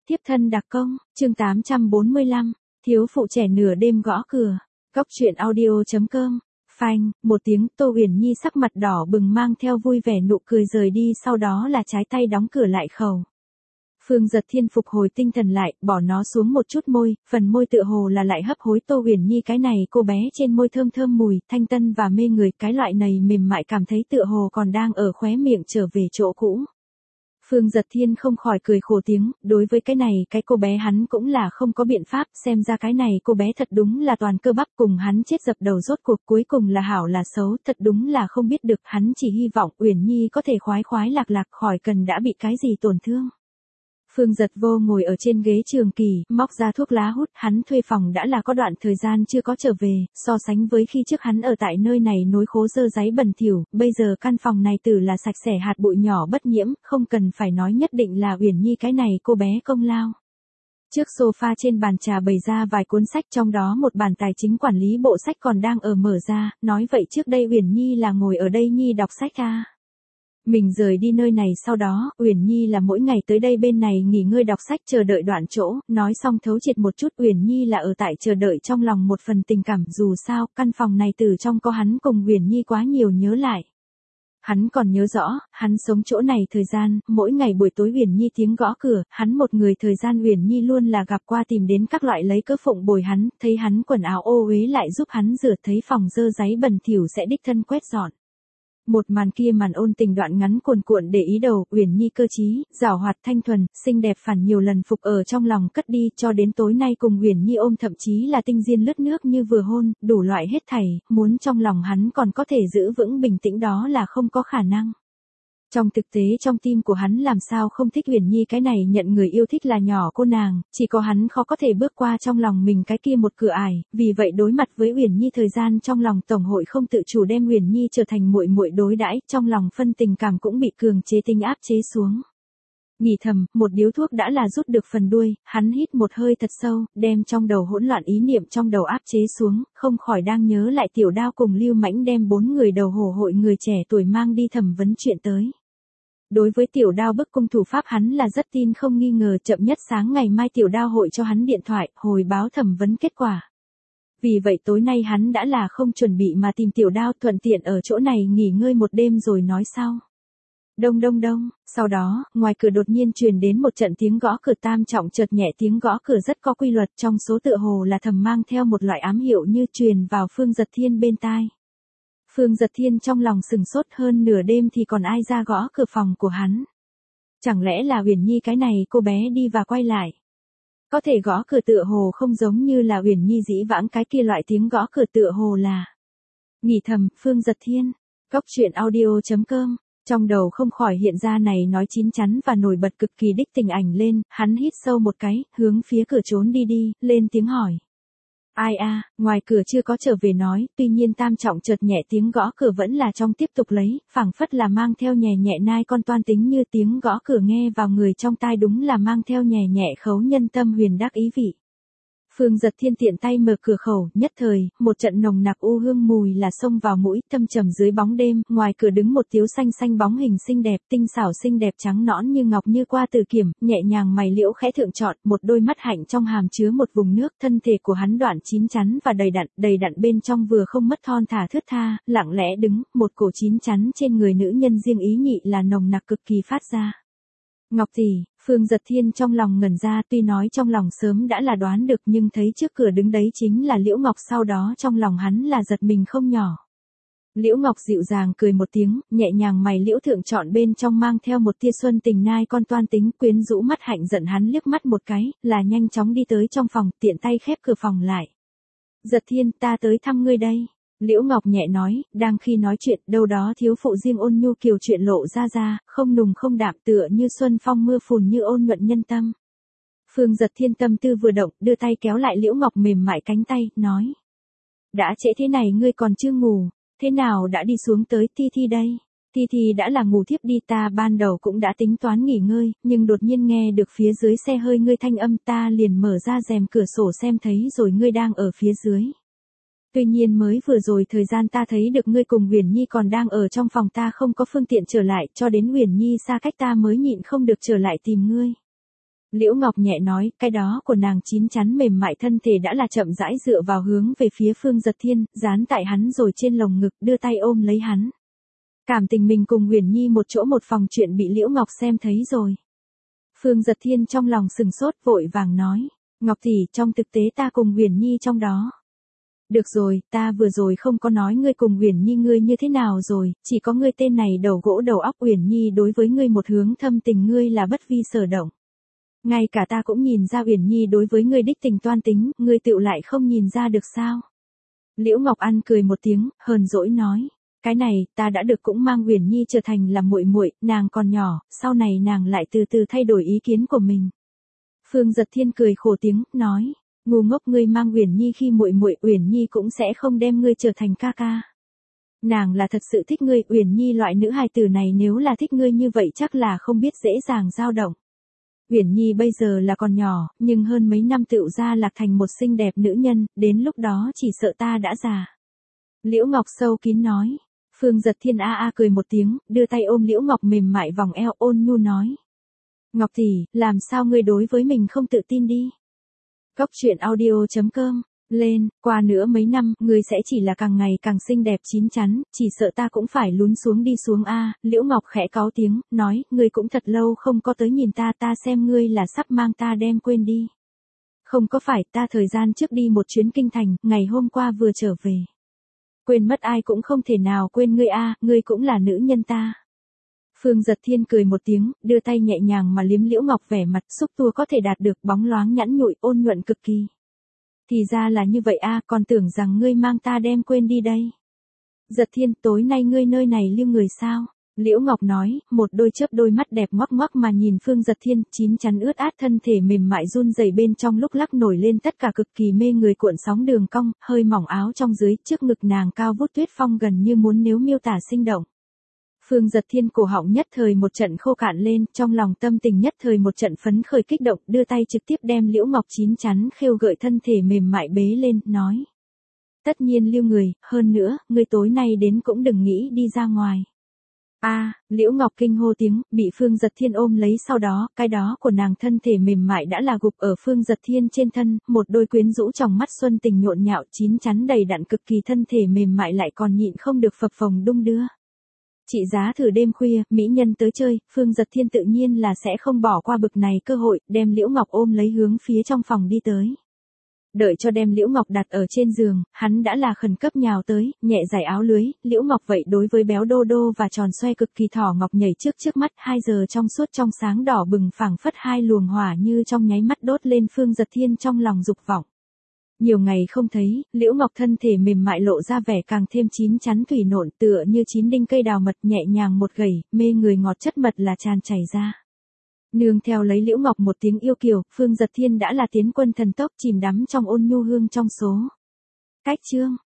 Tiếp thân đặc công, chương 845, thiếu phụ trẻ nửa đêm gõ cửa. Cóc truyện audio.com. Phanh, một tiếng, Tô Huyền Nhi sắc mặt đỏ bừng mang theo vui vẻ nụ cười rời đi, sau đó là trái tay đóng cửa lại khẩu. Phương Giật Thiên phục hồi tinh thần lại, bỏ nó xuống một chút môi, phần môi tựa hồ là lại hấp hối Tô Huyền Nhi cái này cô bé trên môi thơm thơm mùi, thanh tân và mê người, cái loại này mềm mại cảm thấy tựa hồ còn đang ở khóe miệng trở về chỗ cũ. Phương Giật Thiên không khỏi cười khổ tiếng, đối với cái này cái cô bé hắn cũng là không có biện pháp, xem ra cái này cô bé thật đúng là toàn cơ bắp, cùng hắn chết dập đầu rốt cuộc, cuối cùng là hảo là xấu, thật đúng là không biết được, hắn chỉ hy vọng Uyển Nhi có thể khoái khoái lạc lạc khỏi cần đã bị cái gì tổn thương. Phương Giật Vô ngồi ở trên ghế trường kỳ, móc ra thuốc lá hút, hắn thuê phòng đã là có đoạn thời gian chưa có trở về, so sánh với khi trước hắn ở tại nơi này nối khố dơ giấy bẩn thỉu, bây giờ căn phòng này tử là sạch sẽ hạt bụi nhỏ bất nhiễm, không cần phải nói nhất định là Uyển Nhi cái này cô bé công lao. Trước sofa trên bàn trà bày ra vài cuốn sách, trong đó một bản tài chính quản lý bộ sách còn đang ở mở ra, nói vậy trước đây Uyển Nhi là ngồi ở đây Nhi đọc sách à. Mình rời đi nơi này sau đó, Uyển Nhi là mỗi ngày tới đây bên này nghỉ ngơi đọc sách chờ đợi đoạn chỗ, nói xong thấu triệt một chút, Uyển Nhi là ở tại chờ đợi trong lòng một phần tình cảm, dù sao, căn phòng này từ trong có hắn cùng Uyển Nhi quá nhiều nhớ lại. Hắn còn nhớ rõ, hắn sống chỗ này thời gian, mỗi ngày buổi tối Uyển Nhi tiếng gõ cửa, hắn một người thời gian Uyển Nhi luôn là gặp qua tìm đến các loại lấy cớ phụng bồi hắn, thấy hắn quần áo ô uế lại giúp hắn rửa, thấy phòng dơ giấy bẩn thỉu sẽ đích thân quét dọn. Một màn kia màn ôn tình đoạn ngắn cuồn cuộn để ý đầu, Uyển Nhi cơ trí, giảo hoạt thanh thuần, xinh đẹp phản nhiều lần phục ở trong lòng cất đi, cho đến tối nay cùng Uyển Nhi ôm thậm chí là tinh diên lướt nước như vừa hôn, đủ loại hết thảy, muốn trong lòng hắn còn có thể giữ vững bình tĩnh đó là không có khả năng. Trong thực tế trong tim của hắn làm sao không thích Uyển Nhi cái này nhận người yêu thích là nhỏ cô nàng, chỉ có hắn khó có thể bước qua trong lòng mình cái kia một cửa ải, vì vậy đối mặt với Uyển Nhi thời gian trong lòng tổng hội không tự chủ đem Uyển Nhi trở thành muội muội đối đãi, trong lòng phân tình cảm cũng bị cường chế tinh áp chế xuống. Nghĩ thầm, một điếu thuốc đã là rút được phần đuôi, hắn hít một hơi thật sâu, đem trong đầu hỗn loạn ý niệm trong đầu áp chế xuống, không khỏi đang nhớ lại Tiểu Đao cùng Lưu Mãnh đem 4 người đầu hổ hội người trẻ tuổi mang đi thẩm vấn chuyện tới. Đối với Tiểu Đao bức cung thủ pháp hắn là rất tin không nghi ngờ, chậm nhất sáng ngày mai Tiểu Đao hội cho hắn điện thoại, hồi báo thẩm vấn kết quả. Vì vậy tối nay hắn đã là không chuẩn bị mà tìm Tiểu Đao, thuận tiện ở chỗ này nghỉ ngơi một đêm rồi nói sau. Đông đông đông, sau đó, ngoài cửa đột nhiên truyền đến một trận tiếng gõ cửa tam trọng chợt nhẹ, tiếng gõ cửa rất có quy luật, trong số tựa hồ là thầm mang theo một loại ám hiệu như truyền vào Phương Giật Thiên bên tai. Phương Giật Thiên trong lòng sừng sốt, hơn nửa đêm thì còn ai ra gõ cửa phòng của hắn. Chẳng lẽ là Uyển Nhi cái này cô bé đi và quay lại. Có thể gõ cửa tựa hồ không giống như là Uyển Nhi dĩ vãng cái kia loại tiếng gõ cửa tựa hồ là. Nghĩ thầm, Phương Giật Thiên, Cóc truyện audio.com. Trong đầu không khỏi hiện ra này nói chín chắn và nổi bật cực kỳ đích tình ảnh lên, hắn hít sâu một cái, hướng phía cửa trốn đi, lên tiếng hỏi. Ai a, ngoài cửa chưa có trở về nói, tuy nhiên tam trọng chợt nhẹ tiếng gõ cửa vẫn là trong tiếp tục lấy, phảng phất là mang theo nhẹ nhẹ nai con toan tính như tiếng gõ cửa nghe vào người trong tai đúng là mang theo nhẹ nhẹ khấu nhân tâm huyền đắc ý vị. Phương Giật Thiên tiện tay mở cửa khẩu, nhất thời, một trận nồng nặc u hương mùi là xông vào mũi, thâm trầm dưới bóng đêm, ngoài cửa đứng một thiếu xanh xanh bóng hình xinh đẹp, tinh xảo xinh đẹp trắng nõn như ngọc như qua từ kiểm, nhẹ nhàng mày liễu khẽ thượng trọn, một đôi mắt hạnh trong hàm chứa một vùng nước, thân thể của hắn đoạn chín chắn và đầy đặn bên trong vừa không mất thon thả thướt tha, lặng lẽ đứng, một cổ chín chắn trên người nữ nhân riêng ý nhị là nồng nặc cực kỳ phát ra. Ngọc tỷ, Phương Giật Thiên trong lòng ngẩn ra, tuy nói trong lòng sớm đã là đoán được nhưng thấy trước cửa đứng đấy chính là Liễu Ngọc, sau đó trong lòng hắn là giật mình không nhỏ. Liễu Ngọc dịu dàng cười một tiếng, nhẹ nhàng mày liễu thượng trọn bên trong mang theo một tia xuân tình nai con toan tính, quyến rũ mắt hạnh giận hắn liếc mắt một cái, là nhanh chóng đi tới trong phòng, tiện tay khép cửa phòng lại. Giật Thiên, ta tới thăm ngươi đây. Liễu Ngọc nhẹ nói, đang khi nói chuyện, đâu đó thiếu phụ riêng ôn nhu kiều chuyện lộ ra, không nùng không đạm tựa như xuân phong mưa phùn như ôn nhuận nhân tâm. Phương Giật Thiên tâm tư vừa động, đưa tay kéo lại Liễu Ngọc mềm mại cánh tay, nói. Đã trễ thế này ngươi còn chưa ngủ, thế nào đã đi xuống tới Thi đây? Thi đã là ngủ thiếp đi, ta ban đầu cũng đã tính toán nghỉ ngơi, nhưng đột nhiên nghe được phía dưới xe hơi ngươi thanh âm, ta liền mở ra rèm cửa sổ xem thấy rồi ngươi đang ở phía dưới. Tuy nhiên mới vừa rồi thời gian ta thấy được ngươi cùng Uyển Nhi còn đang ở trong phòng, ta không có phương tiện trở lại, cho đến Uyển Nhi xa cách ta mới nhịn không được trở lại tìm ngươi. Liễu Ngọc nhẹ nói, cái đó của nàng chín chắn mềm mại thân thể đã là chậm rãi dựa vào hướng về phía Phương Giật Thiên, dán tại hắn rồi trên lồng ngực đưa tay ôm lấy hắn. Cảm tình mình cùng Uyển Nhi một chỗ một phòng chuyện bị Liễu Ngọc xem thấy rồi. Phương Giật Thiên trong lòng sừng sốt vội vàng nói, Ngọc tỷ, trong thực tế ta cùng Uyển Nhi trong đó. Được rồi, ta vừa rồi không có nói ngươi cùng Uyển Nhi ngươi như thế nào rồi, chỉ có ngươi tên này đầu gỗ đầu óc. Uyển Nhi đối với ngươi một hướng thâm tình ngươi là bất vi sở động. Ngay cả ta cũng nhìn ra Uyển Nhi đối với ngươi đích tình toan tính, ngươi tựu lại không nhìn ra được sao? Liễu Ngọc An cười một tiếng, hờn dỗi nói, cái này, ta đã được cũng mang Uyển Nhi trở thành là muội muội, nàng còn nhỏ, sau này nàng lại từ từ thay đổi ý kiến của mình. Phương Giật Thiên cười khổ tiếng, nói, ngu ngốc, ngươi mang Uyển Nhi khi muội muội, Uyển Nhi cũng sẽ không đem ngươi trở thành ca ca. Nàng là thật sự thích ngươi, Uyển Nhi loại nữ hài tử này nếu là thích ngươi như vậy chắc là không biết dễ dàng dao động. Uyển Nhi bây giờ là còn nhỏ, nhưng hơn mấy năm tựu ra lạc thành một xinh đẹp nữ nhân, đến lúc đó chỉ sợ ta đã già. Liễu Ngọc sâu kín nói. Phương Giật Thiên a cười một tiếng, đưa tay ôm Liễu Ngọc mềm mại vòng eo, ôn nhu nói. Ngọc tỷ, làm sao ngươi đối với mình không tự tin đi? Cốc truyện audio.com, lên, qua nữa mấy năm, ngươi sẽ chỉ là càng ngày càng xinh đẹp chín chắn, chỉ sợ ta cũng phải lún xuống đi xuống a. Liễu Ngọc khẽ cáu tiếng, nói, ngươi cũng thật lâu không có tới nhìn ta, ta xem ngươi là sắp mang ta đem quên đi. Không có phải, ta thời gian trước đi một chuyến kinh thành, ngày hôm qua vừa trở về. Quên mất ai cũng không thể nào quên ngươi a, ngươi cũng là nữ nhân ta. Phương Giật Thiên cười một tiếng, đưa tay nhẹ nhàng mà liếm Liễu Ngọc, vẻ mặt xúc tua có thể đạt được bóng loáng nhẵn nhụi ôn nhuận cực kỳ. Thì ra là như vậy a, còn tưởng rằng ngươi mang ta đem quên đi đây. Giật Thiên, tối nay ngươi nơi này lưu người sao? Liễu Ngọc nói, một đôi chớp đôi mắt đẹp ngoắc ngoắc mà nhìn Phương Giật Thiên, chín chắn ướt át thân thể mềm mại run rẩy bên trong lúc lắc nổi lên tất cả cực kỳ mê người cuộn sóng đường cong, hơi mỏng áo trong dưới, trước ngực nàng cao vút tuyết phong gần như muốn nếu miêu tả sinh động. Phương Giật Thiên cổ họng nhất thời một trận khô cạn lên, trong lòng tâm tình nhất thời một trận phấn khởi kích động, đưa tay trực tiếp đem Liễu Ngọc chín chắn khêu gợi thân thể mềm mại bế lên, nói. Tất nhiên lưu người, hơn nữa, ngươi tối nay đến cũng đừng nghĩ đi ra ngoài. Liễu Ngọc kinh hô tiếng, bị Phương Giật Thiên ôm lấy, sau đó, cái đó của nàng thân thể mềm mại đã là gục ở Phương Giật Thiên trên thân, một đôi quyến rũ trong mắt xuân tình nhộn nhạo chín chắn đầy đặn cực kỳ thân thể mềm mại lại còn nhịn không được phập phồng đung đưa. Trị giá thử đêm khuya, mỹ nhân tới chơi, Phương Giật Thiên tự nhiên là sẽ không bỏ qua bực này cơ hội, đem Liễu Ngọc ôm lấy hướng phía trong phòng đi tới. Đợi cho đem Liễu Ngọc đặt ở trên giường, hắn đã là khẩn cấp nhào tới, nhẹ giải áo lưới, Liễu Ngọc vậy đối với béo đô đô và tròn xoe cực kỳ thỏ ngọc nhảy trước mắt, 2 giờ trong suốt trong sáng đỏ bừng phảng phất hai luồng hỏa như trong nháy mắt đốt lên Phương Giật Thiên trong lòng dục vọng. Nhiều ngày không thấy, Liễu Ngọc thân thể mềm mại lộ ra vẻ càng thêm chín chắn thủy nộn, tựa như chín đinh cây đào mật, nhẹ nhàng một gẩy, mê người ngọt chất mật là tràn chảy ra. Nương theo lấy Liễu Ngọc một tiếng yêu kiều, Phương Giật Thiên đã là tiến quân thần tốc chìm đắm trong ôn nhu hương trong số. Cách chương